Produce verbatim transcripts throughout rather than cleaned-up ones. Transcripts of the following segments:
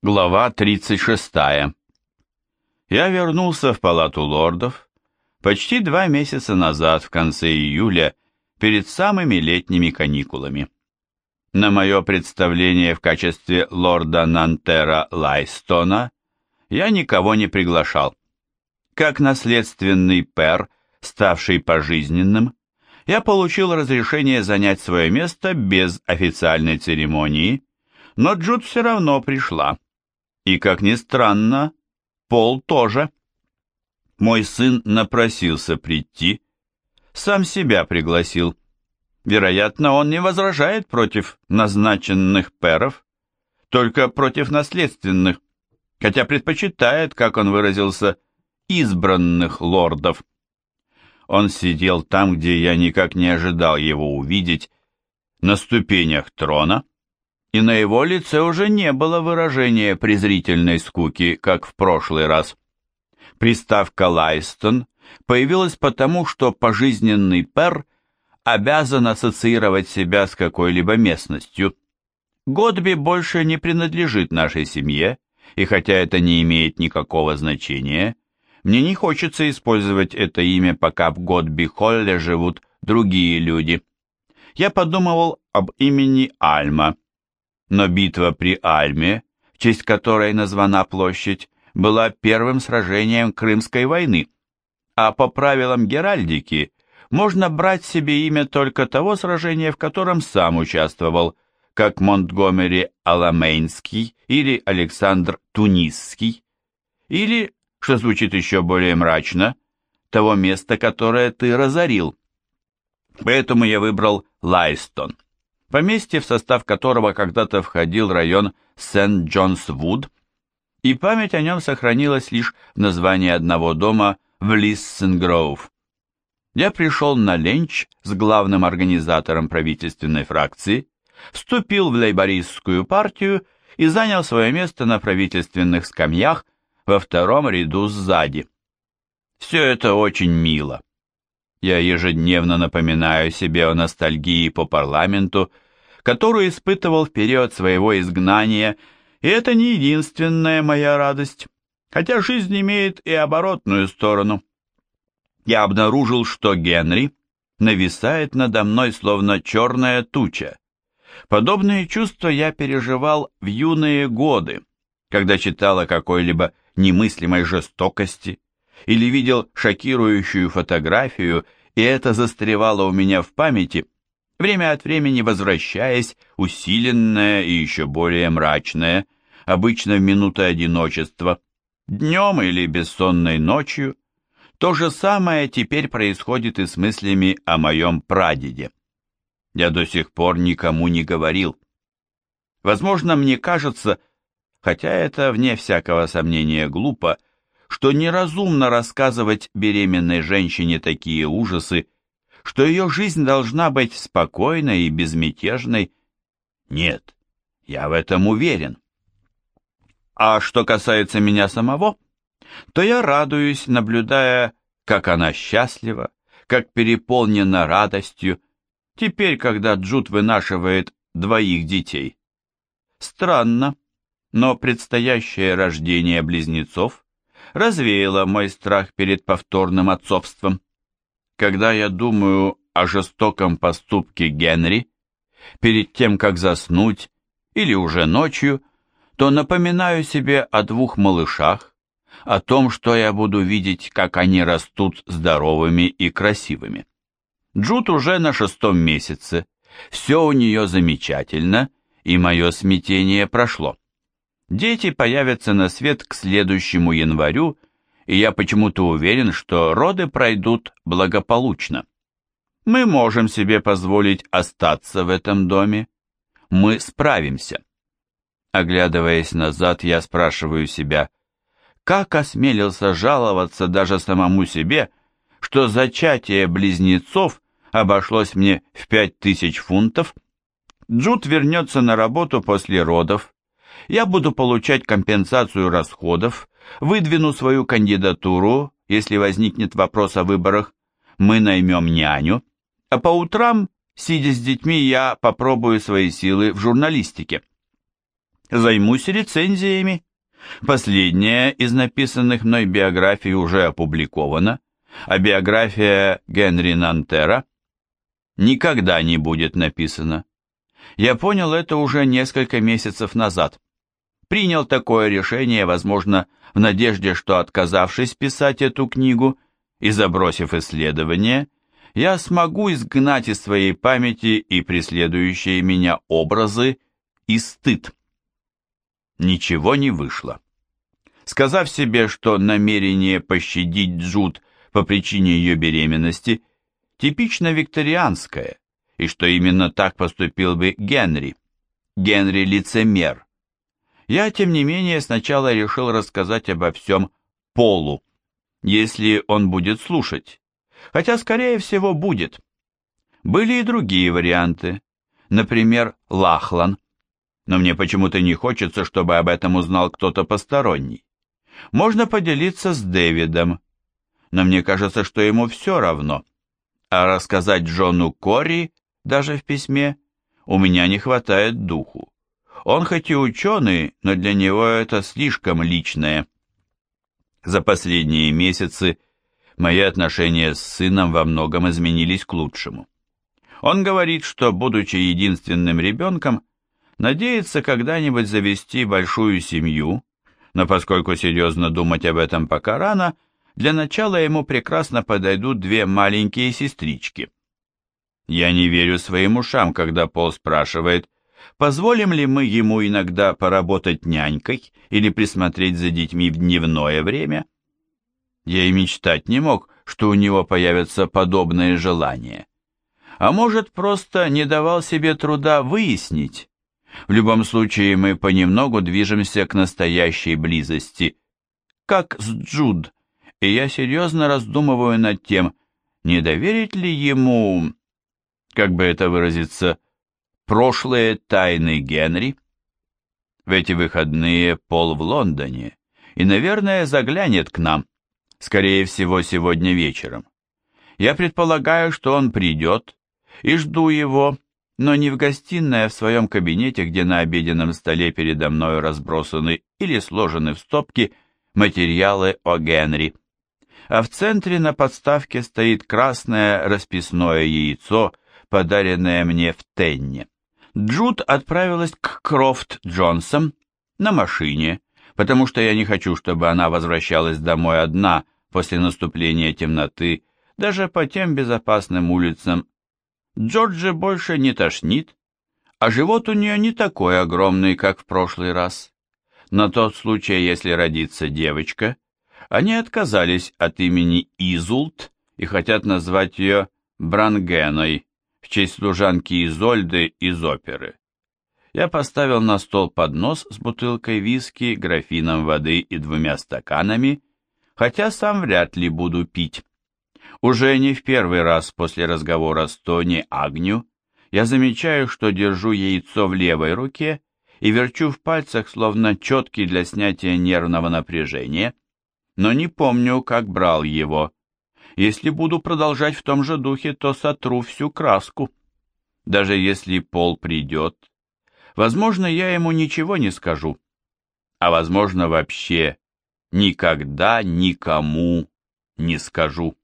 Глава тридцать шестая. Я вернулся в палату лордов почти два месяца назад, в конце июля, перед самыми летними каникулами. На мое представление в качестве лорда Нантера Лайстона я никого не приглашал. Как наследственный пэр, ставший пожизненным, я получил разрешение занять свое место без официальной церемонии, но Джуд все равно пришла. И, как ни странно, Пол тоже. Мой сын напросился прийти, сам себя пригласил. Вероятно, он не возражает против назначенных пэров, только против наследственных, хотя предпочитает, как он выразился, избранных лордов. Он сидел там, где я никак не ожидал его увидеть, на ступенях трона, и на его лице уже не было выражения презрительной скуки, как в прошлый раз. Приставка «Лайстон» появилась потому, что пожизненный пэр обязан ассоциировать себя с какой-либо местностью. Годби больше не принадлежит нашей семье, и хотя это не имеет никакого значения, мне не хочется использовать это имя, пока в Годби-Холле живут другие люди. Я подумывал об имени Альма, но битва при Альме, в честь которой названа площадь, была первым сражением Крымской войны, а по правилам геральдики можно брать себе имя только того сражения, в котором сам участвовал, как Монтгомери Аламейнский или Александр Тунисский, или, что звучит еще более мрачно, того места, которое ты разорил. Поэтому я выбрал Лайстон, поместье, в состав которого когда-то входил район Сент-Джонс-Вуд, и память о нем сохранилась лишь в названии одного дома в Лиссен-Гроув. Я пришел на ленч с главным организатором правительственной фракции, вступил в лейбористскую партию и занял свое место на правительственных скамьях во втором ряду сзади. Все это очень мило. Я ежедневно напоминаю себе о ностальгии по парламенту, которую испытывал в период своего изгнания, и это не единственная моя радость, хотя жизнь имеет и оборотную сторону. Я обнаружил, что Генри нависает надо мной словно черная туча. Подобные чувства я переживал в юные годы, когда читал о какой-либо немыслимой жестокости или видел шокирующую фотографию, и это застревало у меня в памяти, время от времени возвращаясь, усиленное и еще более мрачное, обычно в минуты одиночества, днем или бессонной ночью. То же самое теперь происходит и с мыслями о моем прадеде. Я до сих пор никому не говорил. Возможно, мне кажется, хотя это вне всякого сомнения глупо, что неразумно рассказывать беременной женщине такие ужасы, что ее жизнь должна быть спокойной и безмятежной. Нет, я в этом уверен. А что касается меня самого, то я радуюсь, наблюдая, как она счастлива, как переполнена радостью, теперь, когда Джуд вынашивает двоих детей. Странно, но предстоящее рождение близнецов развеяло мой страх перед повторным отцовством. Когда я думаю о жестоком поступке Генри, перед тем, как заснуть, или уже ночью, то напоминаю себе о двух малышах, о том, что я буду видеть, как они растут здоровыми и красивыми. Джуд уже на шестом месяце, все у нее замечательно, и мое смятение прошло. Дети появятся на свет к следующему январю, и я почему-то уверен, что роды пройдут благополучно. Мы можем себе позволить остаться в этом доме. Мы справимся. Оглядываясь назад, я спрашиваю себя, как осмелился жаловаться даже самому себе, что зачатие близнецов обошлось мне в пять тысяч фунтов. Джуд вернется на работу после родов. Я буду получать компенсацию расходов, выдвину свою кандидатуру, если возникнет вопрос о выборах. Мы наймем няню, а по утрам, сидя с детьми, я попробую свои силы в журналистике. Займусь рецензиями. Последняя из написанных мной биографий уже опубликована, а биография Генри Нантера никогда не будет написана. Я понял это уже несколько месяцев назад. Принял такое решение, возможно, в надежде, что, отказавшись писать эту книгу и забросив исследование, я смогу изгнать из своей памяти и преследующие меня образы и стыд. Ничего не вышло. Сказав себе, что намерение пощадить Джуд по причине ее беременности типично викторианское, и что именно так поступил бы Генри. Генри лицемер. Я, тем не менее, сначала решил рассказать обо всем Полу, если он будет слушать, хотя, скорее всего, будет. Были и другие варианты, например, Лахлан, но мне почему-то не хочется, чтобы об этом узнал кто-то посторонний. Можно поделиться с Дэвидом, но мне кажется, что ему все равно, а рассказать Джону Корри, даже в письме, у меня не хватает духу. Он хоть и ученый, но для него это слишком личное. За последние месяцы мои отношения с сыном во многом изменились к лучшему. Он говорит, что, будучи единственным ребенком, надеется когда-нибудь завести большую семью, но поскольку серьезно думать об этом пока рано, для начала ему прекрасно подойдут две маленькие сестрички. Я не верю своим ушам, когда Пол спрашивает, позволим ли мы ему иногда поработать нянькой или присмотреть за детьми в дневное время. Я и мечтать не мог, что у него появятся подобные желания. А может, просто не давал себе труда выяснить. В любом случае, мы понемногу движемся к настоящей близости, как с Джуд, и я серьезно раздумываю над тем, не доверить ли ему, как бы это выразиться, прошлые тайны Генри. В эти выходные Пол в Лондоне и, наверное, заглянет к нам, скорее всего, сегодня вечером. Я предполагаю, что он придет, и жду его, но не в гостиной, а в своем кабинете, где на обеденном столе передо мною разбросаны или сложены в стопки материалы о Генри. А в центре на подставке стоит красное расписное яйцо, подаренное мне в Тенне. Джуд отправилась к Крофт Джонсам на машине, потому что я не хочу, чтобы она возвращалась домой одна после наступления темноты, даже по тем безопасным улицам. Джорджи больше не тошнит, а живот у нее не такой огромный, как в прошлый раз. На тот случай, если родится девочка, они отказались от имени Изулт и хотят назвать ее Брангеной в честь служанки Изольды из оперы. Я поставил на стол поднос с бутылкой виски, графином воды и двумя стаканами, хотя сам вряд ли буду пить. Уже не в первый раз после разговора с Тони Агню я замечаю, что держу яйцо в левой руке и верчу в пальцах, словно четки для снятия нервного напряжения, но не помню, как брал его. Если буду продолжать в том же духе, то сотру всю краску. Даже если Пол придет, возможно, я ему ничего не скажу, а возможно, вообще никогда никому не скажу.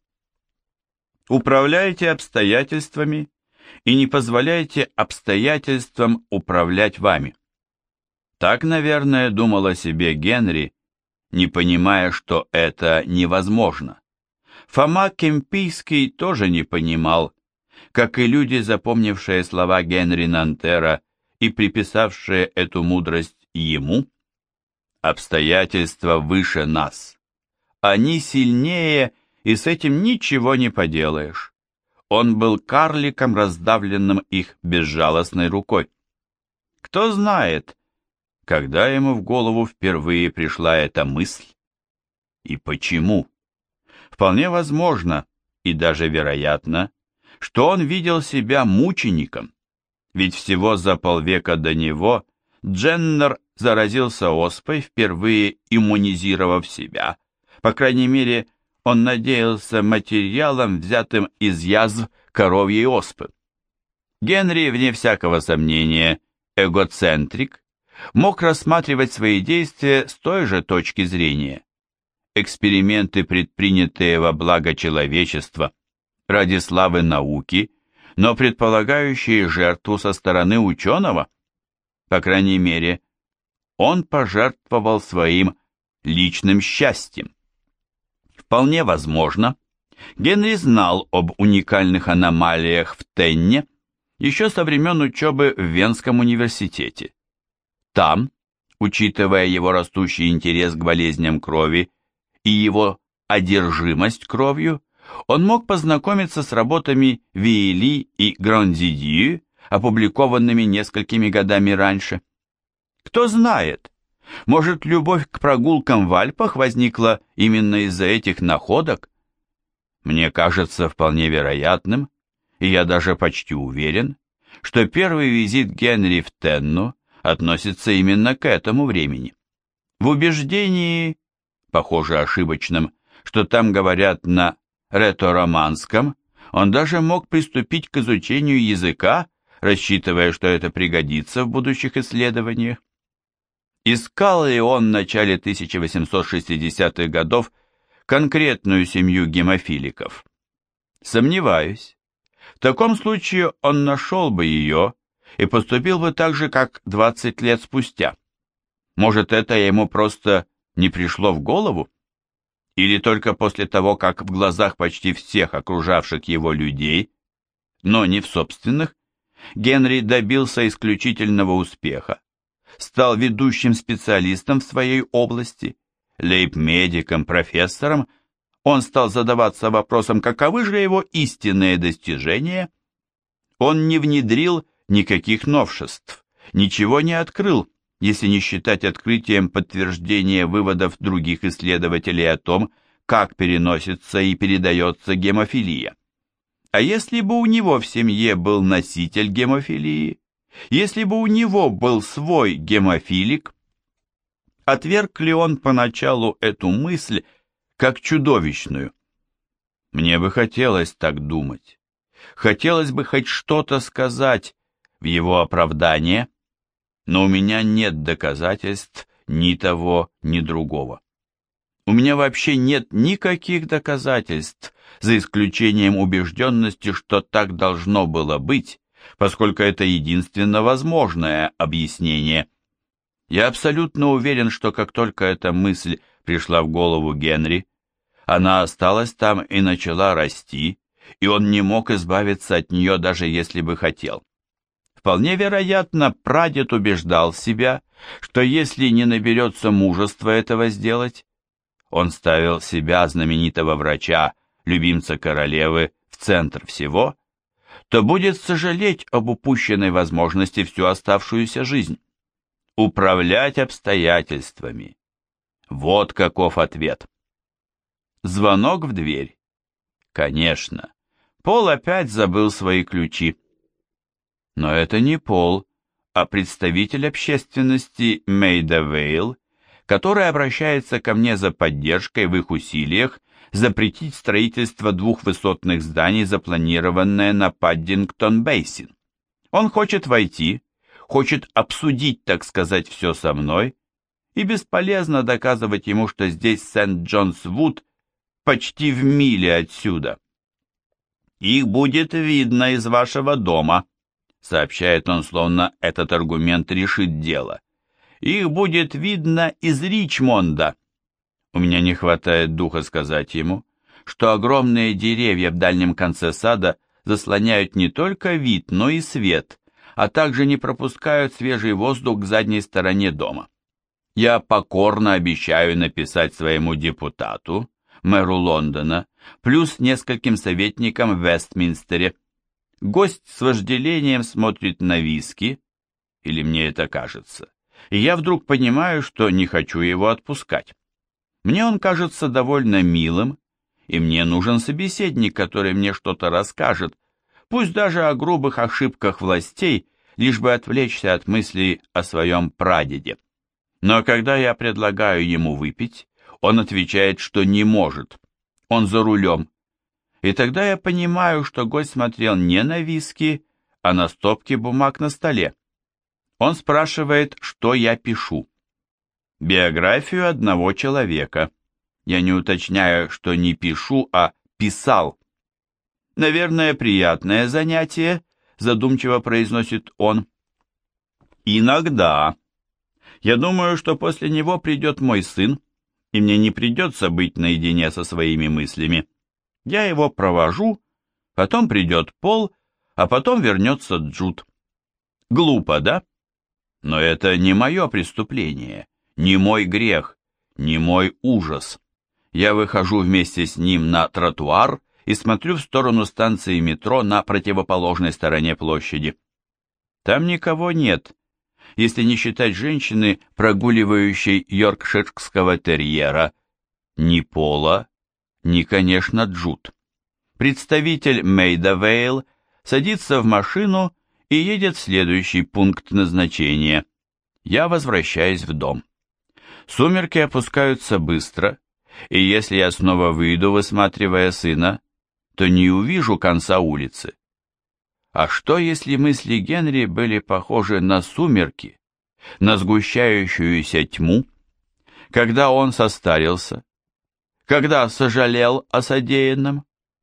Управляйте обстоятельствами и не позволяйте обстоятельствам управлять вами. Так, наверное, думал о себе Генри, не понимая, что это невозможно. Фома Кемпийский тоже не понимал, как и люди, запомнившие слова Генри Нантера и приписавшие эту мудрость ему. Обстоятельства выше нас. Они сильнее, и с этим ничего не поделаешь. Он был карликом, раздавленным их безжалостной рукой. Кто знает, когда ему в голову впервые пришла эта мысль и почему. Вполне возможно и даже вероятно, что он видел себя мучеником, ведь всего за полвека до него Дженнер заразился оспой, впервые иммунизировав себя. По крайней мере, он надеялся материалом, взятым из язв коровьей оспы. Генри, вне всякого сомнения, эгоцентрик, мог рассматривать свои действия с той же точки зрения. Эксперименты, предпринятые во благо человечества, ради славы науки, но предполагающие жертву со стороны ученого, по крайней мере, он пожертвовал своим личным счастьем. Вполне возможно, Генри знал об уникальных аномалиях в Тенне еще со времен учебы в Венском университете. Там, учитывая его растущий интерес к болезням крови и его одержимость кровью, он мог познакомиться с работами Виэли и Грандидью, опубликованными несколькими годами раньше. Кто знает, может, любовь к прогулкам в Альпах возникла именно из-за этих находок? Мне кажется вполне вероятным, и я даже почти уверен, что первый визит Генри в Тенну относится именно к этому времени. В убеждении, похоже ошибочном, что там говорят на ретро-романском, он даже мог приступить к изучению языка, рассчитывая, что это пригодится в будущих исследованиях. Искал ли он в начале тысяча восемьсот шестидесятых годов конкретную семью гемофиликов? Сомневаюсь. В таком случае он нашел бы ее и поступил бы так же, как двадцать лет спустя. Может, это ему просто не пришло в голову? Или только после того, как в глазах почти всех окружавших его людей, но не в собственных, Генри добился исключительного успеха, стал ведущим специалистом в своей области, лейб-медиком, профессором, он стал задаваться вопросом, каковы же его истинные достижения. Он не внедрил никаких новшеств, ничего не открыл, если не считать открытием подтверждения выводов других исследователей о том, как переносится и передается гемофилия. А если бы у него в семье был носитель гемофилии, если бы у него был свой гемофилик, отверг ли он поначалу эту мысль как чудовищную? Мне бы хотелось так думать. Хотелось бы хоть что-то сказать в его оправдание, но у меня нет доказательств ни того, ни другого. У меня вообще нет никаких доказательств, за исключением убежденности, что так должно было быть, поскольку это единственно возможное объяснение. Я абсолютно уверен, что как только эта мысль пришла в голову Генри, она осталась там и начала расти, и он не мог избавиться от нее, даже если бы хотел. Вполне вероятно, прадед убеждал себя, что если не наберется мужества этого сделать, он ставил себя, знаменитого врача, любимца королевы, в центр всего, то будет сожалеть об упущенной возможности всю оставшуюся жизнь. Управлять обстоятельствами. Вот каков ответ. Звонок в дверь. Конечно, Пол опять забыл свои ключи. Но это не Пол, а представитель общественности Мейда Вейл, который обращается ко мне за поддержкой в их усилиях запретить строительство двух высотных зданий, запланированное на Паддингтон-Бейсин. Он хочет войти, хочет обсудить, так сказать, все со мной, и бесполезно доказывать ему, что здесь Сент-Джонс-Вуд почти в миле отсюда. «Их будет видно из вашего дома», — сообщает он, словно этот аргумент решит дело. «Их будет видно из Ричмонда». У меня не хватает духа сказать ему, что огромные деревья в дальнем конце сада заслоняют не только вид, но и свет, а также не пропускают свежий воздух к задней стороне дома. Я покорно обещаю написать своему депутату, мэру Лондона, плюс нескольким советникам в Вестминстере. Гость с вожделением смотрит на виски, или мне это кажется, и я вдруг понимаю, что не хочу его отпускать. Мне он кажется довольно милым, и мне нужен собеседник, который мне что-то расскажет, пусть даже о грубых ошибках властей, лишь бы отвлечься от мыслей о своем прадеде. Но когда я предлагаю ему выпить, он отвечает, что не может, он за рулем. И тогда я понимаю, что гость смотрел не на виски, а на стопки бумаг на столе. Он спрашивает, что я пишу. Биографию одного человека. Я не уточняю, что не пишу, а писал. Наверное, приятное занятие, задумчиво произносит он. Иногда. Я думаю, что после него придет мой сын, и мне не придется быть наедине со своими мыслями. Я его провожу, потом придет Пол, а потом вернется Джуд. Глупо, да? Но это не мое преступление, не мой грех, не мой ужас. Я выхожу вместе с ним на тротуар и смотрю в сторону станции метро на противоположной стороне площади. Там никого нет, если не считать женщины, прогуливающей йоркширского терьера, ни Пола, ни, конечно, Джуд. Представитель Мейдавейл садится в машину и едет в следующий пункт назначения. Я возвращаюсь в дом. Сумерки опускаются быстро, и если я снова выйду, высматривая сына, то не увижу конца улицы. А что, если мысли Генри были похожи на сумерки, на сгущающуюся тьму? Когда он состарился? Когда сожалел о содеянном?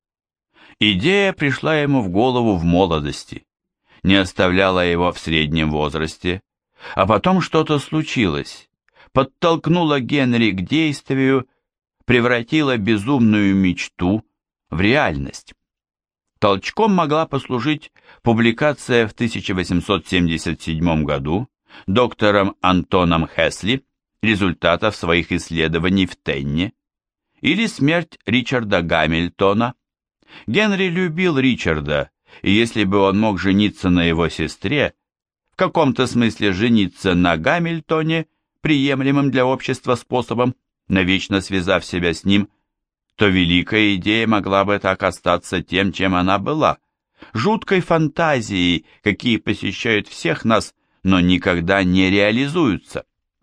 Идея пришла ему в голову в молодости, не оставляла его в среднем возрасте, а потом что-то случилось, подтолкнуло Генри к действию, превратило безумную мечту в реальность. Толчком могла послужить публикация в тысяча восемьсот семьдесят седьмом году доктором Антоном Хесли результатов своих исследований в Тенне, или смерть Ричарда Гамильтона. Генри любил Ричарда, и если бы он мог жениться на его сестре, в каком-то смысле жениться на Гамильтоне, приемлемым для общества способом, навечно связав себя с ним, то великая идея могла бы так остаться тем, чем она была, жуткой фантазией, какие посещают всех нас, но никогда не реализуются.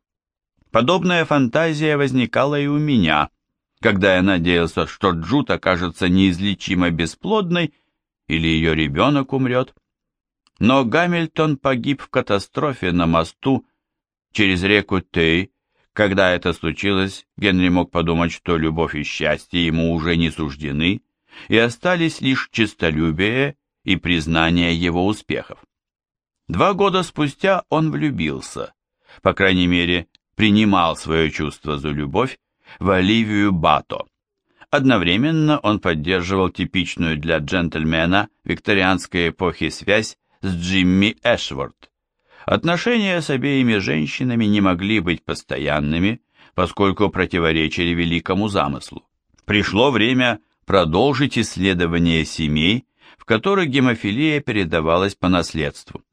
Подобная фантазия возникала и у меня, когда я надеялся, что Джуд окажется неизлечимо бесплодной или ее ребенок умрет. Но Гамильтон погиб в катастрофе на мосту через реку Тей. Когда это случилось, Генри мог подумать, что любовь и счастье ему уже не суждены, и остались лишь честолюбие и признание его успехов. Два года спустя он влюбился, по крайней мере, принимал свое чувство за любовь в Оливию Бато. Одновременно он поддерживал типичную для джентльмена викторианской эпохи связь с Джимми Эшворт. Отношения с обеими женщинами не могли быть постоянными, поскольку противоречили великому замыслу. Пришло время продолжить исследование семей, в которых гемофилия передавалась по наследству.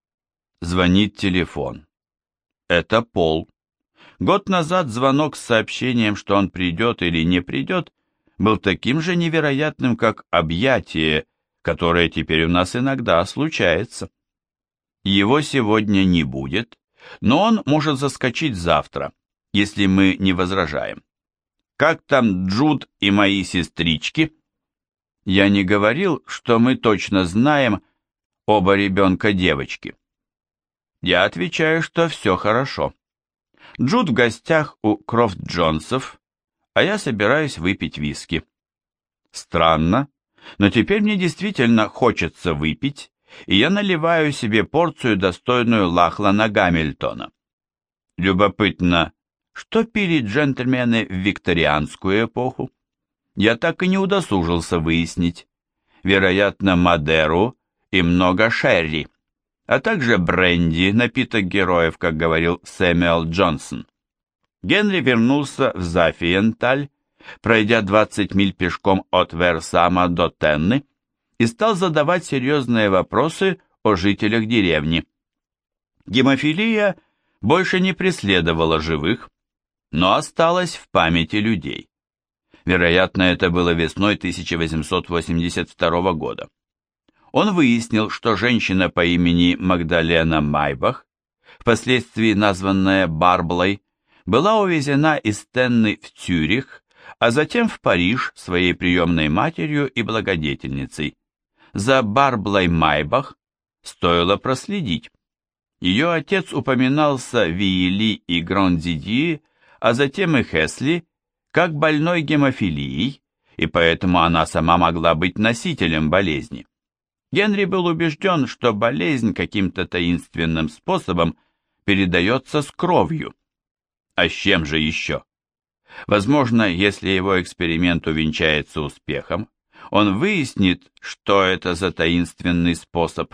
Звонит телефон. Это Пол. Год назад звонок с сообщением, что он придет или не придет, был таким же невероятным, как объятие, которое теперь у нас иногда случается. Его сегодня не будет, но он может заскочить завтра, если мы не возражаем. Как там Джуд и мои сестрички? Я не говорил, что мы точно знаем оба ребенка девочки. Я отвечаю, что все хорошо. Джуд в гостях у Крофт Джонсов, а я собираюсь выпить виски. Странно, но теперь мне действительно хочется выпить, и я наливаю себе порцию, достойную Лахлана Гамильтона. Любопытно, что пили джентльмены в викторианскую эпоху? Я так и не удосужился выяснить. Вероятно, Мадеру и много шерри, а также бренди, напиток героев, как говорил Сэмюэл Джонсон. Генри вернулся в Зафиенталь, пройдя двадцать миль пешком от Версама до Тенны, и стал задавать серьезные вопросы о жителях деревни. Гемофилия больше не преследовала живых, но осталась в памяти людей. Вероятно, это было весной тысяча восемьсот восемьдесят второго года. Он выяснил, что женщина по имени Магдалена Майбах, впоследствии названная Барблой, была увезена из Тенны в Цюрих, а затем в Париж своей приемной матерью и благодетельницей. За Барблой Майбах стоило проследить. Ее отец упоминался в Виили и Грандидьи, а затем и Хесли, как больной гемофилией, и поэтому она сама могла быть носителем болезни. Генри был убежден, что болезнь каким-то таинственным способом передается с кровью. А с чем же еще? Возможно, если его эксперимент увенчается успехом, он выяснит, что это за таинственный способ.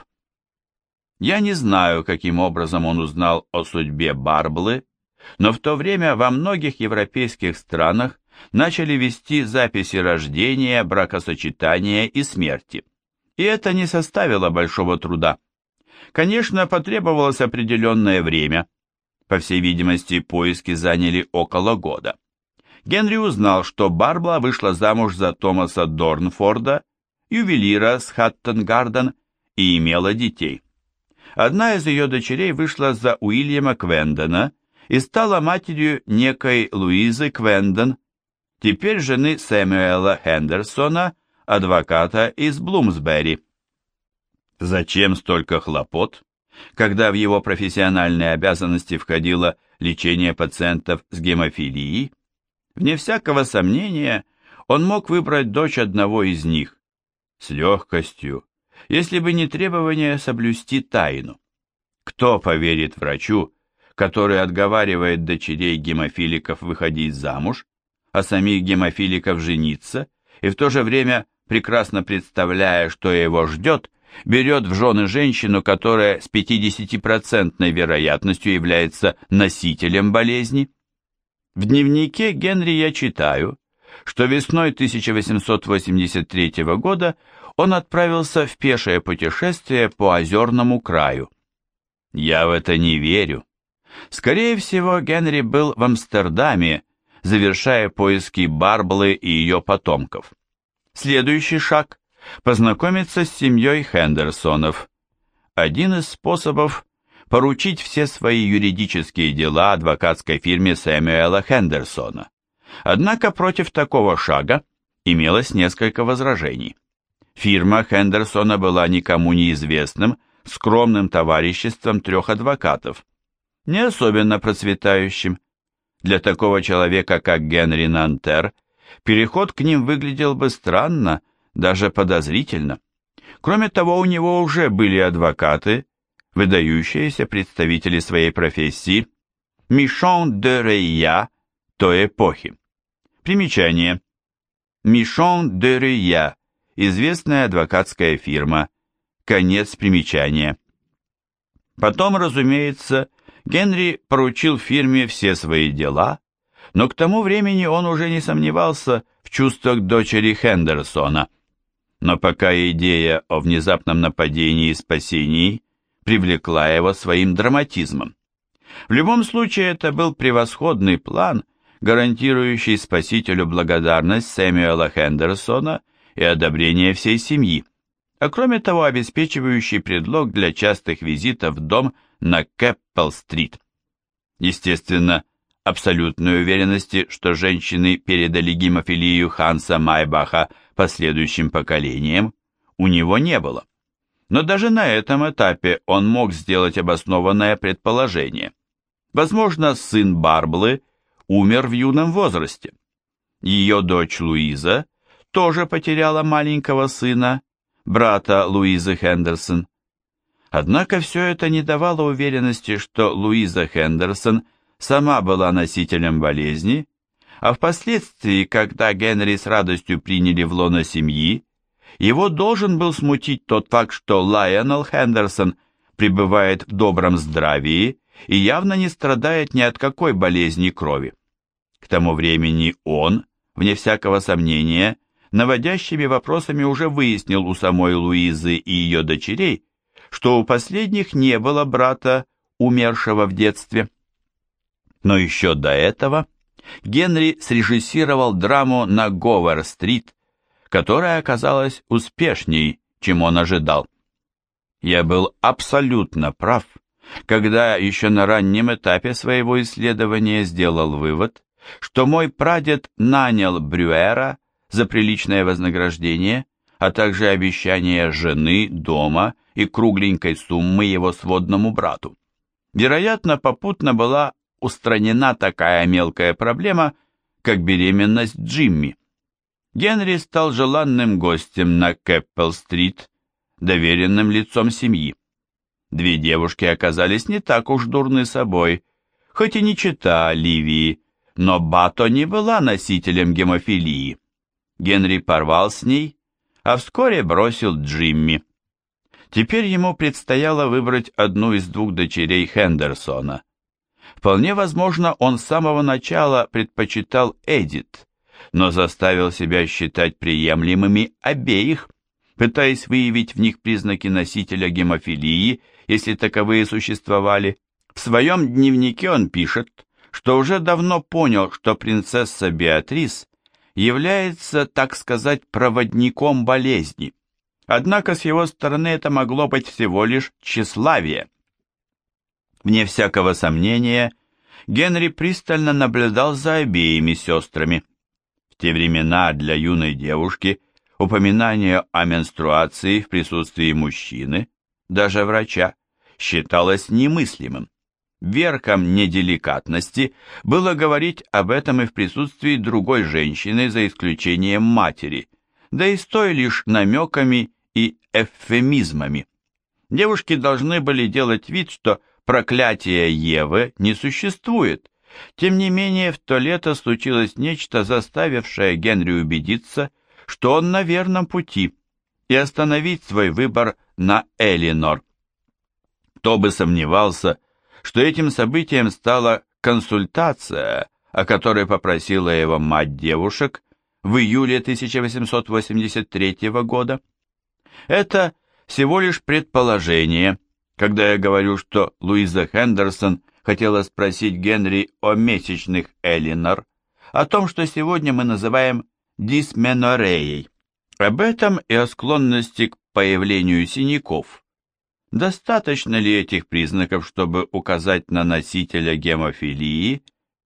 Я не знаю, каким образом он узнал о судьбе Барблы, но в то время во многих европейских странах начали вести записи рождения, бракосочетания и смерти. И это не составило большого труда. Конечно, потребовалось определенное время. По всей видимости, поиски заняли около года. Генри узнал, что Барбла вышла замуж за Томаса Дорнфорда, ювелира с Хаттон-Гарден, и имела детей. Одна из ее дочерей вышла за Уильяма Квендена и стала матерью некой Луизы Квенден, теперь жены Сэмюэла Хендерсона, адвоката из Блумсбери. Зачем столько хлопот, когда в его профессиональные обязанности входило лечение пациентов с гемофилией? Вне всякого сомнения, он мог выбрать дочь одного из них с легкостью, если бы не требование соблюсти тайну. Кто поверит врачу, который отговаривает дочерей гемофиликов выходить замуж, а самих гемофиликов жениться, и в то же время, прекрасно представляя, что его ждет, берет в жены женщину, которая с пятидесятипроцентной вероятностью является носителем болезни? В дневнике Генри я читаю, что весной тысяча восемьсот восемьдесят третьего года он отправился в пешее путешествие по озерному краю. Я в это не верю. Скорее всего, Генри был в Амстердаме, завершая поиски Барблы и ее потомков. Следующий шаг – познакомиться с семьей Хендерсонов. Один из способов – поручить все свои юридические дела адвокатской фирме Сэмюэла Хендерсона. Однако против такого шага имелось несколько возражений. Фирма Хендерсона была никому неизвестным, скромным товариществом трех адвокатов, не особенно процветающим. Для такого человека, как Генри Нантер, переход к ним выглядел бы странно, даже подозрительно. Кроме того, у него уже были адвокаты, выдающиеся представители своей профессии, Мишон де Рейя той эпохи. Примечание. Мишон де Рейя, известная адвокатская фирма. Конец примечания. Потом, разумеется, Генри поручил фирме все свои дела, но к тому времени он уже не сомневался в чувствах дочери Хендерсона. Но пока идея о внезапном нападении и спасении привлекла его своим драматизмом. В любом случае, это был превосходный план, гарантирующий спасителю благодарность Сэмюэла Хендерсона и одобрение всей семьи, а кроме того, обеспечивающий предлог для частых визитов в дом на Кэппел-стрит. Естественно, абсолютной уверенности, что женщины передали гемофилию Ханса Майбаха последующим поколениям, у него не было. Но даже на этом этапе он мог сделать обоснованное предположение. Возможно, сын Барблы умер в юном возрасте. Ее дочь Луиза тоже потеряла маленького сына, брата Луизы Хендерсон. Однако все это не давало уверенности, что Луиза Хендерсон сама была носителем болезни, а впоследствии, когда Генри с радостью приняли в лоно семьи, его должен был смутить тот факт, что Лайонел Хендерсон пребывает в добром здравии и явно не страдает ни от какой болезни крови. К тому времени он, вне всякого сомнения, наводящими вопросами уже выяснил у самой Луизы и ее дочерей, что у последних не было брата, умершего в детстве. Но еще до этого Генри срежиссировал драму на Говер-стрит, которая оказалась успешней, чем он ожидал. Я был абсолютно прав, когда еще на раннем этапе своего исследования сделал вывод, что мой прадед нанял Брюера за приличное вознаграждение, а также обещание жены, дома и кругленькой суммы его сводному брату. Вероятно, попутно была устранена такая мелкая проблема, как беременность Джимми. Генри стал желанным гостем на Кэппелл-стрит, доверенным лицом семьи. Две девушки оказались не так уж дурны собой, хоть и не чета Оливии, но Бато не была носителем гемофилии. Генри порвал с ней, а вскоре бросил Джимми. Теперь ему предстояло выбрать одну из двух дочерей Хендерсона. Вполне возможно, он с самого начала предпочитал Эдит, но заставил себя считать приемлемыми обеих, пытаясь выявить в них признаки носителя гемофилии, если таковые существовали. В своем дневнике он пишет, что уже давно понял, что принцесса Беатрис является, так сказать, проводником болезни. Однако с его стороны это могло быть всего лишь тщеславие. Вне всякого сомнения, Генри пристально наблюдал за обеими сестрами. В те времена для юной девушки упоминание о менструации в присутствии мужчины, даже врача, считалось немыслимым. Верхом неделикатности было говорить об этом и в присутствии другой женщины, за исключением матери, да и с той лишь намеками и эвфемизмами. Девушки должны были делать вид, что проклятия Евы не существует. Тем не менее, в то лето случилось нечто, заставившее Генри убедиться, что он на верном пути, и остановить свой выбор на Элинор. Кто бы сомневался, что этим событием стала консультация, о которой попросила его мать девушек в июле тысяча восемьсот восемьдесят третьего года. Это всего лишь предположение, когда я говорю, что Луиза Хендерсон хотела спросить Генри о месячных Элинор, о том, что сегодня мы называем дисменореей, об этом и о склонности к появлению синяков. Достаточно ли этих признаков, чтобы указать на носителя гемофилии?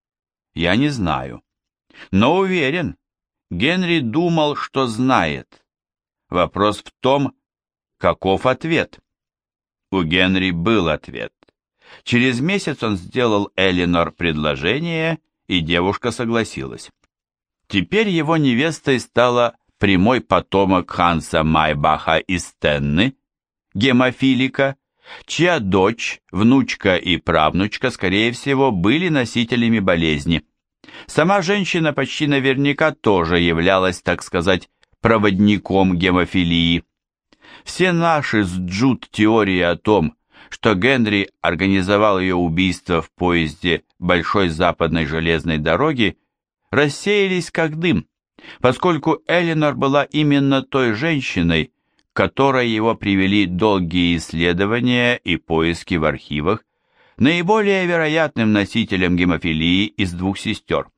Я не знаю. Но уверен, Генри думал, что знает. Вопрос в том, каков ответ. У Генри был ответ. Через месяц он сделал Элинор предложение, и девушка согласилась. Теперь его невестой стала прямой потомок Ханса Майбаха из Тенны, гемофилика, чья дочь, внучка и правнучка, скорее всего, были носителями болезни. Сама женщина почти наверняка тоже являлась, так сказать, проводником гемофилии. Все наши с Джуд теории о том, что Генри организовал ее убийство в поезде Большой Западной железной дороги, рассеялись как дым, поскольку Элинор была именно той женщиной, к которой его привели долгие исследования и поиски в архивах, наиболее вероятным носителем гемофилии из двух сестер.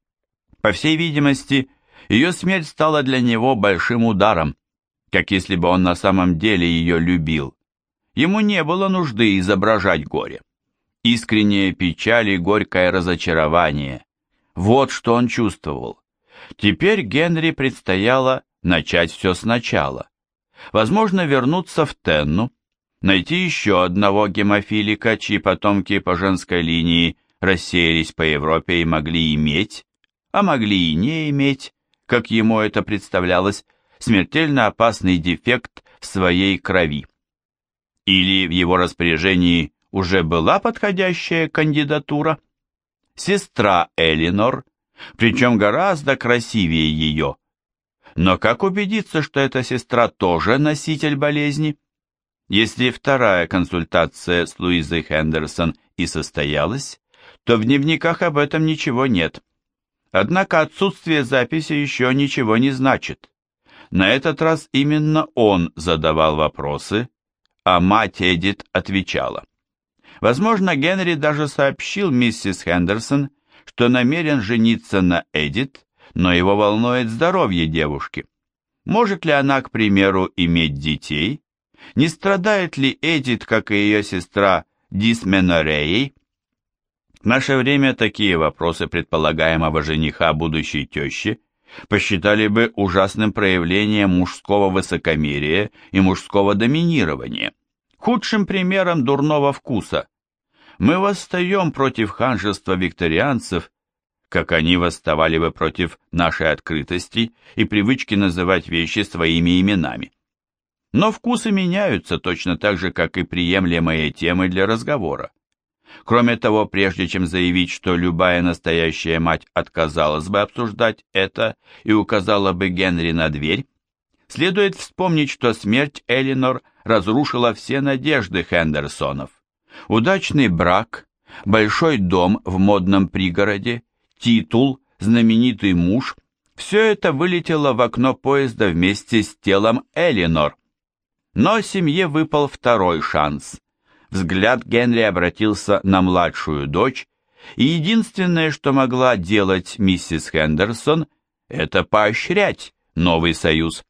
По всей видимости, ее смерть стала для него большим ударом, как если бы он на самом деле ее любил. Ему не было нужды изображать горе. Искренняя печаль и горькое разочарование. Вот что он чувствовал. Теперь Генри предстояло начать все сначала. Возможно, вернуться в Тенну, найти еще одного гемофилика, чьи потомки по женской линии рассеялись по Европе и могли иметь, а могли и не иметь, как ему это представлялось, смертельно опасный дефект в своей крови. Или в его распоряжении уже была подходящая кандидатура? Сестра Элинор, причем гораздо красивее ее. Но как убедиться, что эта сестра тоже носитель болезни? Если вторая консультация с Луизой Хендерсон и состоялась, то в дневниках об этом ничего нет. Однако отсутствие записи еще ничего не значит. На этот раз именно он задавал вопросы, а мать Эдит отвечала. Возможно, Генри даже сообщил миссис Хендерсон, что намерен жениться на Эдит, но его волнует здоровье девушки. Может ли она, к примеру, иметь детей? Не страдает ли Эдит, как и ее сестра, дисменореей? В наше время такие вопросы предполагаемого жениха будущей тещи посчитали бы ужасным проявлением мужского высокомерия и мужского доминирования, худшим примером дурного вкуса. Мы восстаем против ханжества викторианцев, как они восставали бы против нашей открытости и привычки называть вещи своими именами. Но вкусы меняются точно так же, как и приемлемые темы для разговора. Кроме того, прежде чем заявить, что любая настоящая мать отказалась бы обсуждать это и указала бы Генри на дверь, следует вспомнить, что смерть Элинор разрушила все надежды Хендерсонов. Удачный брак, большой дом в модном пригороде, титул, знаменитый муж – все это вылетело в окно поезда вместе с телом Элинор. Но семье выпал второй шанс. Взгляд Генри обратился на младшую дочь, и единственное, что могла делать миссис Хендерсон, это поощрять новый союз.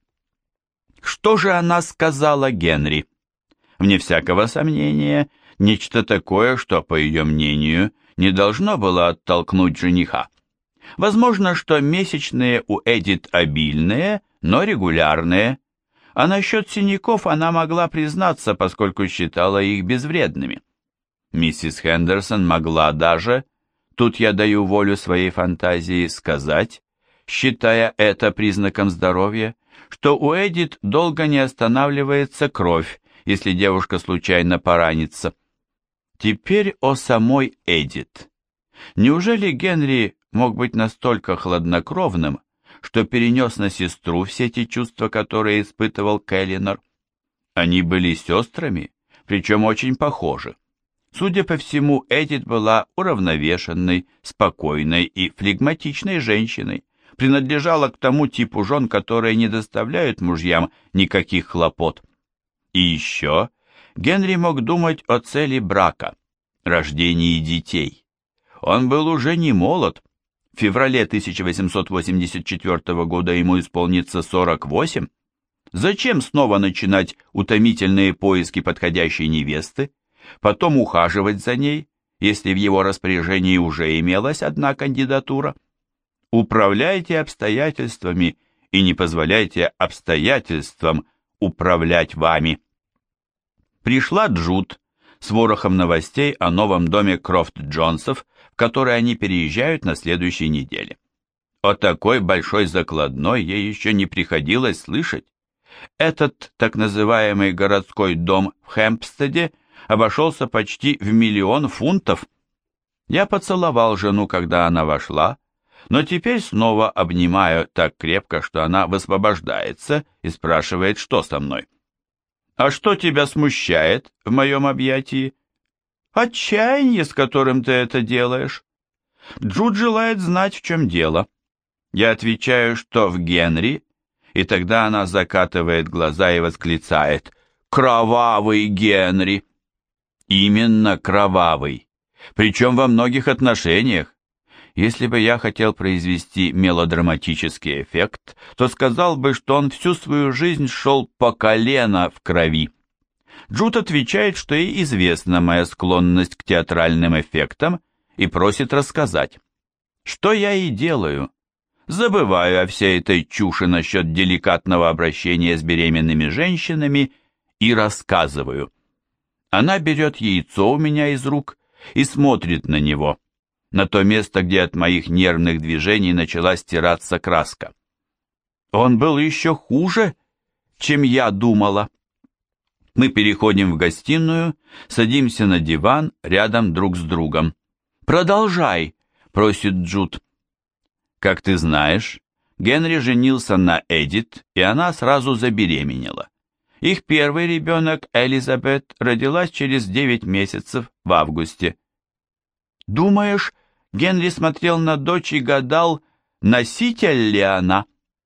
Что же она сказала Генри? Вне всякого сомнения, нечто такое, что, по ее мнению, не должно было оттолкнуть жениха. Возможно, что месячные у Эдит обильные, но регулярные, а насчет синяков она могла признаться, поскольку считала их безвредными. Миссис Хендерсон могла даже, тут я даю волю своей фантазии, сказать, считая это признаком здоровья, что у Эдит долго не останавливается кровь, если девушка случайно поранится. Теперь о самой Эдит. Неужели Генри мог быть настолько хладнокровным, что перенес на сестру все те чувства, которые испытывал к Элинор? Они были сестрами, причем очень похожи. Судя по всему, Эдит была уравновешенной, спокойной и флегматичной женщиной, принадлежала к тому типу жен, которые не доставляют мужьям никаких хлопот. И еще Генри мог думать о цели брака – рождении детей. Он был уже не молод. В феврале тысяча восемьсот восемьдесят четвёртого года ему исполнится сорок восемь. Зачем снова начинать утомительные поиски подходящей невесты, потом ухаживать за ней, если в его распоряжении уже имелась одна кандидатура? Управляйте обстоятельствами и не позволяйте обстоятельствам управлять вами. Пришла Джуд с ворохом новостей о новом доме Крофт-Джонсов, в который они переезжают на следующей неделе. О такой большой закладной ей еще не приходилось слышать. Этот так называемый городской дом в Хэмпстеде обошелся почти в миллион фунтов. Я поцеловал жену, когда она вошла, но теперь снова обнимаю так крепко, что она высвобождается и спрашивает, что со мной. «А что тебя смущает в моем объятии?» «Отчаяние, с которым ты это делаешь». Джуд желает знать, в чем дело. Я отвечаю, что в Генри, и тогда она закатывает глаза и восклицает: «Кровавый Генри!» Именно кровавый, причем во многих отношениях. Если бы я хотел произвести мелодраматический эффект, то сказал бы, что он всю свою жизнь шел по колено в крови. Джуд отвечает, что ей известна моя склонность к театральным эффектам и просит рассказать. Что я и делаю. Забываю о всей этой чуши насчет деликатного обращения с беременными женщинами и рассказываю. Она берет яйцо у меня из рук и смотрит на него, на то место, где от моих нервных движений начала стираться краска. Он был еще хуже, чем я думала. Мы переходим в гостиную, садимся на диван рядом друг с другом. «Продолжай», — просит Джуд. Как ты знаешь, Генри женился на Эдит, и она сразу забеременела. Их первый ребенок, Элизабет, родилась через девять месяцев в августе. Думаешь, Генри смотрел на дочь и гадал, носитель ли она?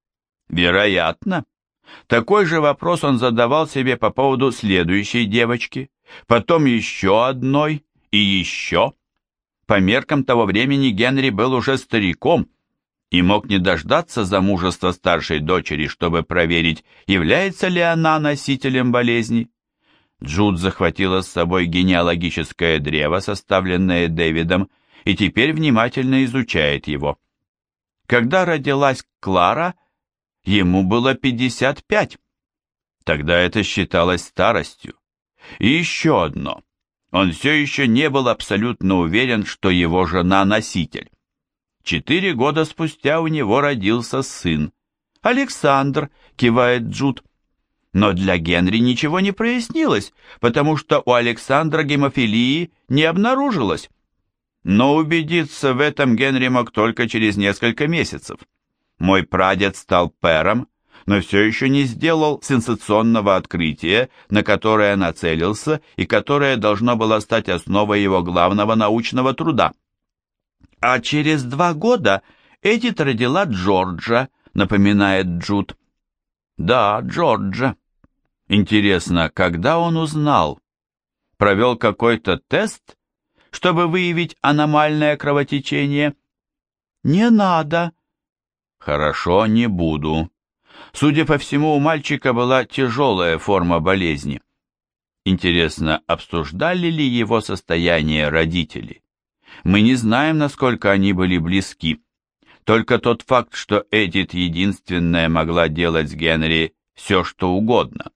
Вероятно. Такой же вопрос он задавал себе по поводу следующей девочки, потом еще одной и еще. По меркам того времени Генри был уже стариком и мог не дождаться замужества старшей дочери, чтобы проверить, является ли она носителем болезни. Джуд захватила с собой генеалогическое древо, составленное Дэвидом, и теперь внимательно изучает его. Когда родилась Клара, ему было пятьдесят пять. Тогда это считалось старостью. И еще одно. Он все еще не был абсолютно уверен, что его жена носитель. Четыре года спустя у него родился сын. «Александр», — кивает Джуд. Но для Генри ничего не прояснилось, потому что у Александра гемофилии не обнаружилось. Но убедиться в этом Генри мог только через несколько месяцев. Мой прадед стал пэром, но все еще не сделал сенсационного открытия, на которое нацелился и которое должно было стать основой его главного научного труда. А через два года Эдит родила Джорджа, напоминает Джуд. Да, Джорджа. Интересно, когда он узнал? Провел какой-то тест, чтобы выявить аномальное кровотечение? Не надо. Хорошо, не буду. Судя по всему, у мальчика была тяжелая форма болезни. Интересно, обсуждали ли его состояние родители? Мы не знаем, насколько они были близки. Только тот факт, что Эдит единственная могла делать с Генри все, что угодно.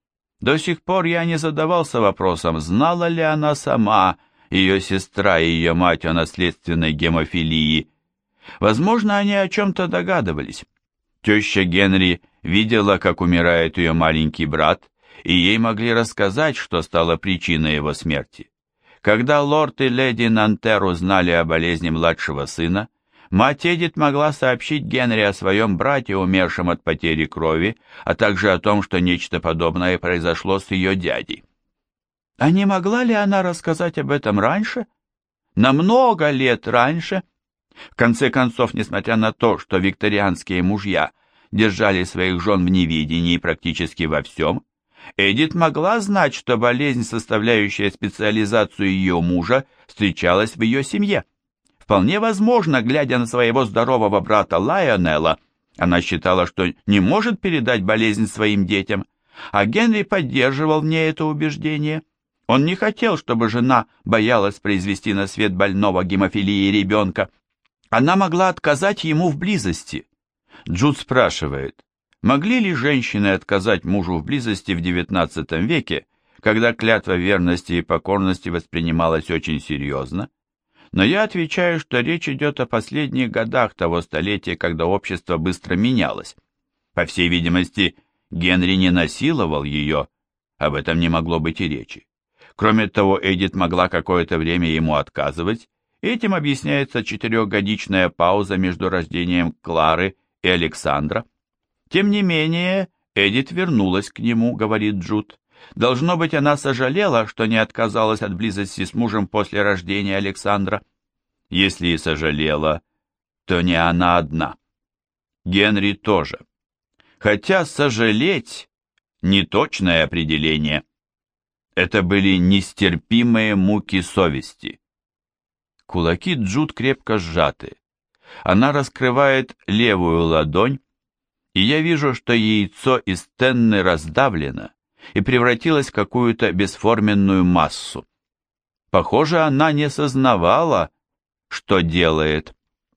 До сих пор я не задавался вопросом, знала ли она сама, ее сестра и ее мать, о наследственной гемофилии. Возможно, они о чем-то догадывались. Теща Генри видела, как умирает ее маленький брат, и ей могли рассказать, что стало причиной его смерти. Когда лорд и леди Нантер узнали о болезни младшего сына, мать Эдит могла сообщить Генри о своем брате, умершем от потери крови, а также о том, что нечто подобное произошло с ее дядей. А не могла ли она рассказать об этом раньше? На много лет раньше? В конце концов, несмотря на то, что викторианские мужья держали своих жен в неведении практически во всем, Эдит могла знать, что болезнь, составляющая специализацию ее мужа, встречалась в ее семье. Вполне возможно, глядя на своего здорового брата Лайонелла, она считала, что не может передать болезнь своим детям, а Генри поддерживал в ней это убеждение. Он не хотел, чтобы жена боялась произвести на свет больного гемофилией ребенка. Она могла отказать ему в близости. Джуд спрашивает, могли ли женщины отказать мужу в близости в девятнадцатом веке, когда клятва верности и покорности воспринималась очень серьезно? Но я отвечаю, что речь идет о последних годах того столетия, когда общество быстро менялось. По всей видимости, Генри не насиловал ее, об этом не могло быть и речи. Кроме того, Эдит могла какое-то время ему отказывать, этим объясняется четырехгодичная пауза между рождением Клары и Александра. Тем не менее, Эдит вернулась к нему, говорит Джуд. Должно быть, она сожалела, что не отказалась от близости с мужем после рождения Александра. Если и сожалела, то не она одна. Генри тоже. Хотя сожалеть – неточное определение. Это были нестерпимые муки совести. Кулаки Джуд крепко сжаты. Она раскрывает левую ладонь, и я вижу, что яйцо из тенны раздавлено и превратилось в какую-то бесформенную массу. Похоже, она не сознавала, что делает.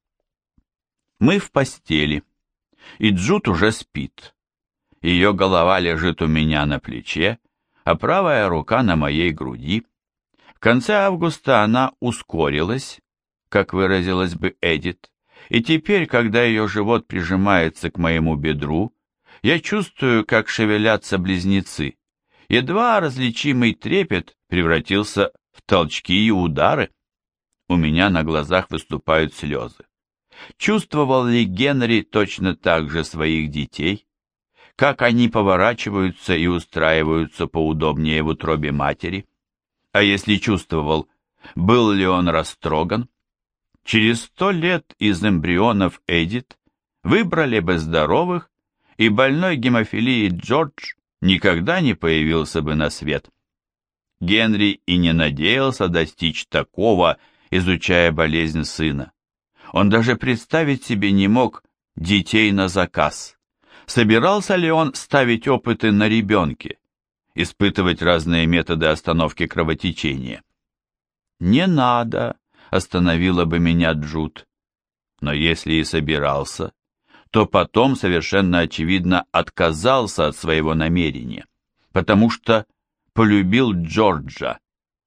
Мы в постели, и Джуд уже спит. Ее голова лежит у меня на плече, а правая рука на моей груди. В конце августа она ускорилась, как выразилась бы Эдит, и теперь, когда ее живот прижимается к моему бедру, я чувствую, как шевелятся близнецы. Едва различимый трепет превратился в толчки и удары. У меня на глазах выступают слезы. Чувствовал ли Генри точно так же своих детей? Как они поворачиваются и устраиваются поудобнее в утробе матери? А если чувствовал, был ли он растроган? Через сто лет из эмбрионов Эдит выбрали бы здоровых, и больной гемофилией Джордж никогда не появился бы на свет. Генри и не надеялся достичь такого, изучая болезнь сына. Он даже представить себе не мог детей на заказ. Собирался ли он ставить опыты на ребенке, испытывать разные методы остановки кровотечения? «Не надо», — остановила бы меня Джуд. Но если и собирался, то потом совершенно очевидно отказался от своего намерения, потому что полюбил Джорджа.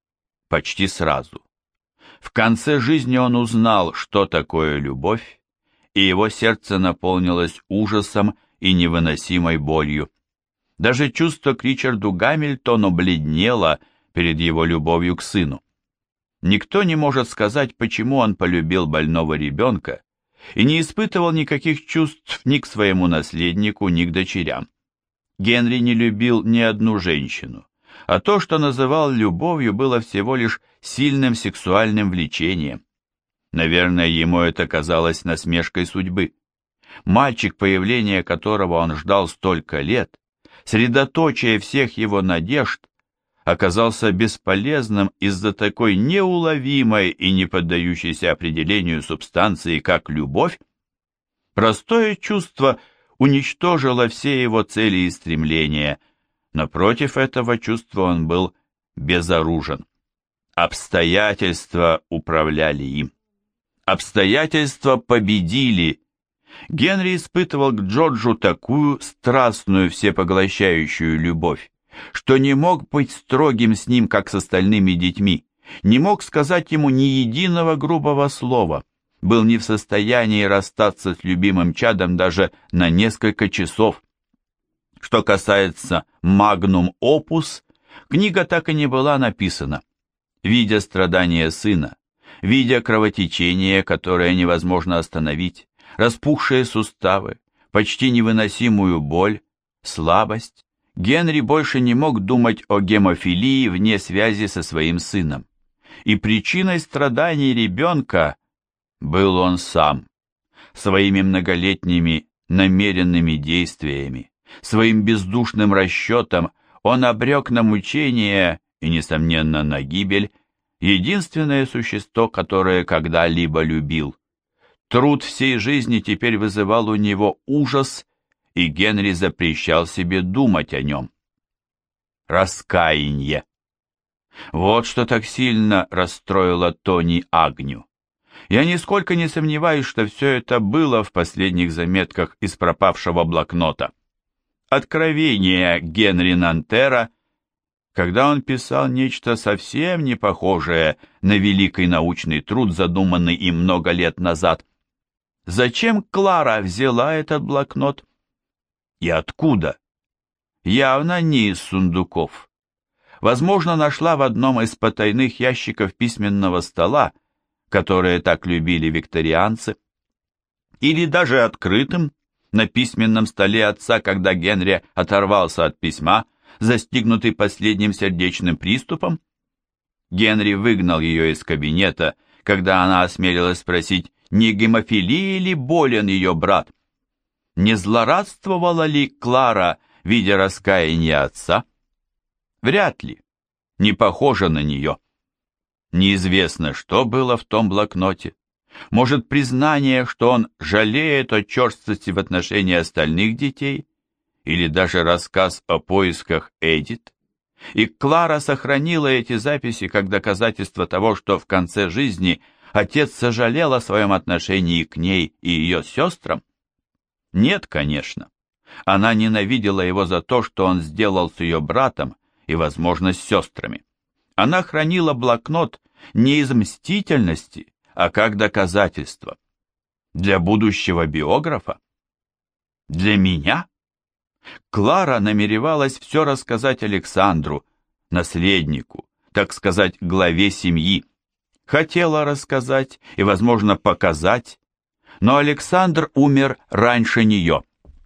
почти сразу. В конце жизни он узнал, что такое любовь, и его сердце наполнилось ужасом и невыносимой болью. Даже чувство к Ричарду Гамильтону бледнело перед его любовью к сыну. Никто не может сказать, почему он полюбил больного ребенка и не испытывал никаких чувств ни к своему наследнику, ни к дочерям. Генри не любил ни одну женщину, а то, что называл любовью, было всего лишь сильным сексуальным влечением. Наверное, ему это казалось насмешкой судьбы. Мальчик, появления которого он ждал столько лет, средоточие всех его надежд, оказался бесполезным из-за такой неуловимой и не поддающейся определению субстанции, как любовь. Простое чувство уничтожило все его цели и стремления, но против этого чувства он был безоружен. Обстоятельства управляли им. Обстоятельства победили. Генри испытывал к Джорджу такую страстную, всепоглощающую любовь, что не мог быть строгим с ним, как с остальными детьми, не мог сказать ему ни единого грубого слова, был не в состоянии расстаться с любимым чадом даже на несколько часов. Что касается «Магнум опус», книга так и не была написана. Видя страдания сына, видя кровотечение, которое невозможно остановить, распухшие суставы, почти невыносимую боль, слабость, Генри больше не мог думать о гемофилии вне связи со своим сыном. И причиной страданий ребенка был он сам, своими многолетними намеренными действиями, своим бездушным расчетом он обрек на мучение и, несомненно, на гибель единственное существо, которое когда-либо любил. Труд всей жизни теперь вызывал у него ужас, и Генри запрещал себе думать о нем. Раскаяние. Вот что так сильно расстроило Тони Агню. Я нисколько не сомневаюсь, что все это было в последних заметках из пропавшего блокнота. Откровение Генри Нантера, когда он писал нечто совсем не похожее на великий научный труд, задуманный им много лет назад. Зачем Клара взяла этот блокнот? И откуда? Явно не из сундуков. Возможно, нашла в одном из потайных ящиков письменного стола, которые так любили викторианцы, или даже открытым, на письменном столе отца, когда Генри оторвался от письма, застигнутый последним сердечным приступом. Генри выгнал ее из кабинета, когда она осмелилась спросить, не гемофилией ли болен ее брат. Не злорадствовала ли Клара, видя раскаяние отца? Вряд ли. Не похоже на нее. Неизвестно, что было в том блокноте. Может, признание, что он жалеет о черствости в отношении остальных детей, или даже рассказ о поисках Эдит? И Клара сохранила эти записи как доказательство того, что в конце жизни отец сожалел о своем отношении к ней и ее сестрам? Нет, конечно. Она ненавидела его за то, что он сделал с ее братом и, возможно, с сестрами. Она хранила блокнот не из мстительности, а как доказательство. Для будущего биографа? Для меня? Клара намеревалась все рассказать Александру, наследнику, так сказать, главе семьи. Хотела рассказать и, возможно, показать, но Александр умер раньше нее.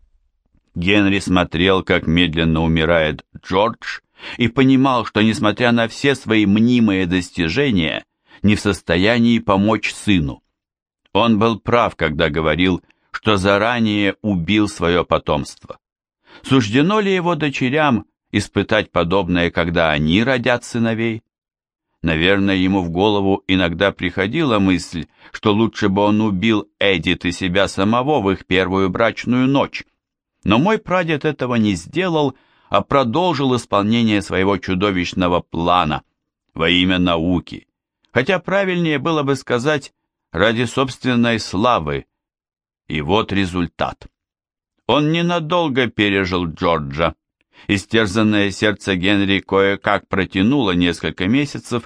Генри смотрел, как медленно умирает Джордж, и понимал, что, несмотря на все свои мнимые достижения, не в состоянии помочь сыну. Он был прав, когда говорил, что заранее убил свое потомство. Суждено ли его дочерям испытать подобное, когда они родят сыновей? Наверное, ему в голову иногда приходила мысль, что лучше бы он убил Эдит и себя самого в их первую брачную ночь. Но мой прадед этого не сделал, а продолжил исполнение своего чудовищного плана во имя науки, хотя правильнее было бы сказать ради собственной славы. И вот результат. Он ненадолго пережил Джорджа. Истерзанное сердце Генри кое-как протянуло несколько месяцев,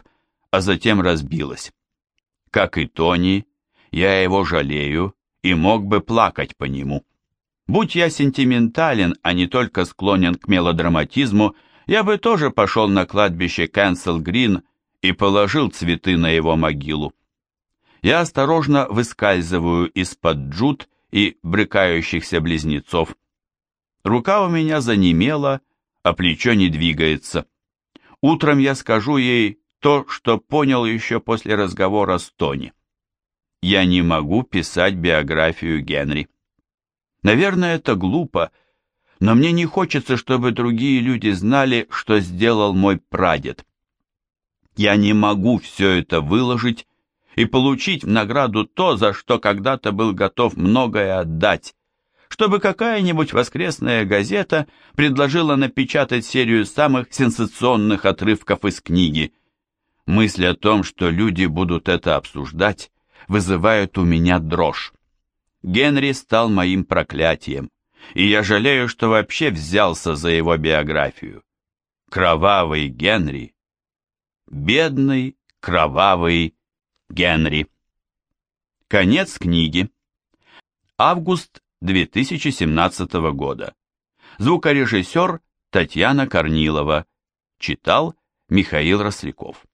а затем разбилась. Как и Тони, я его жалею и мог бы плакать по нему. Будь я сентиментален, а не только склонен к мелодраматизму, я бы тоже пошел на кладбище Кенсел-Грин и положил цветы на его могилу. Я осторожно выскальзываю из-под Джуд и брыкающихся близнецов. Рука у меня занемела, а плечо не двигается. Утром я скажу ей то, что понял еще после разговора с Тони. Я не могу писать биографию Генри. Наверное, это глупо, но мне не хочется, чтобы другие люди знали, что сделал мой прадед. Я не могу все это выложить и получить в награду то, за что когда-то был готов многое отдать, чтобы какая-нибудь воскресная газета предложила напечатать серию самых сенсационных отрывков из книги. Мысль о том, что люди будут это обсуждать, вызывает у меня дрожь. Генри стал моим проклятием, и я жалею, что вообще взялся за его биографию. Кровавый Генри. Бедный, кровавый Генри. Конец книги. Август две тысячи семнадцатого года. Звукорежиссер Татьяна Корнилова. Читал Михаил Росляков.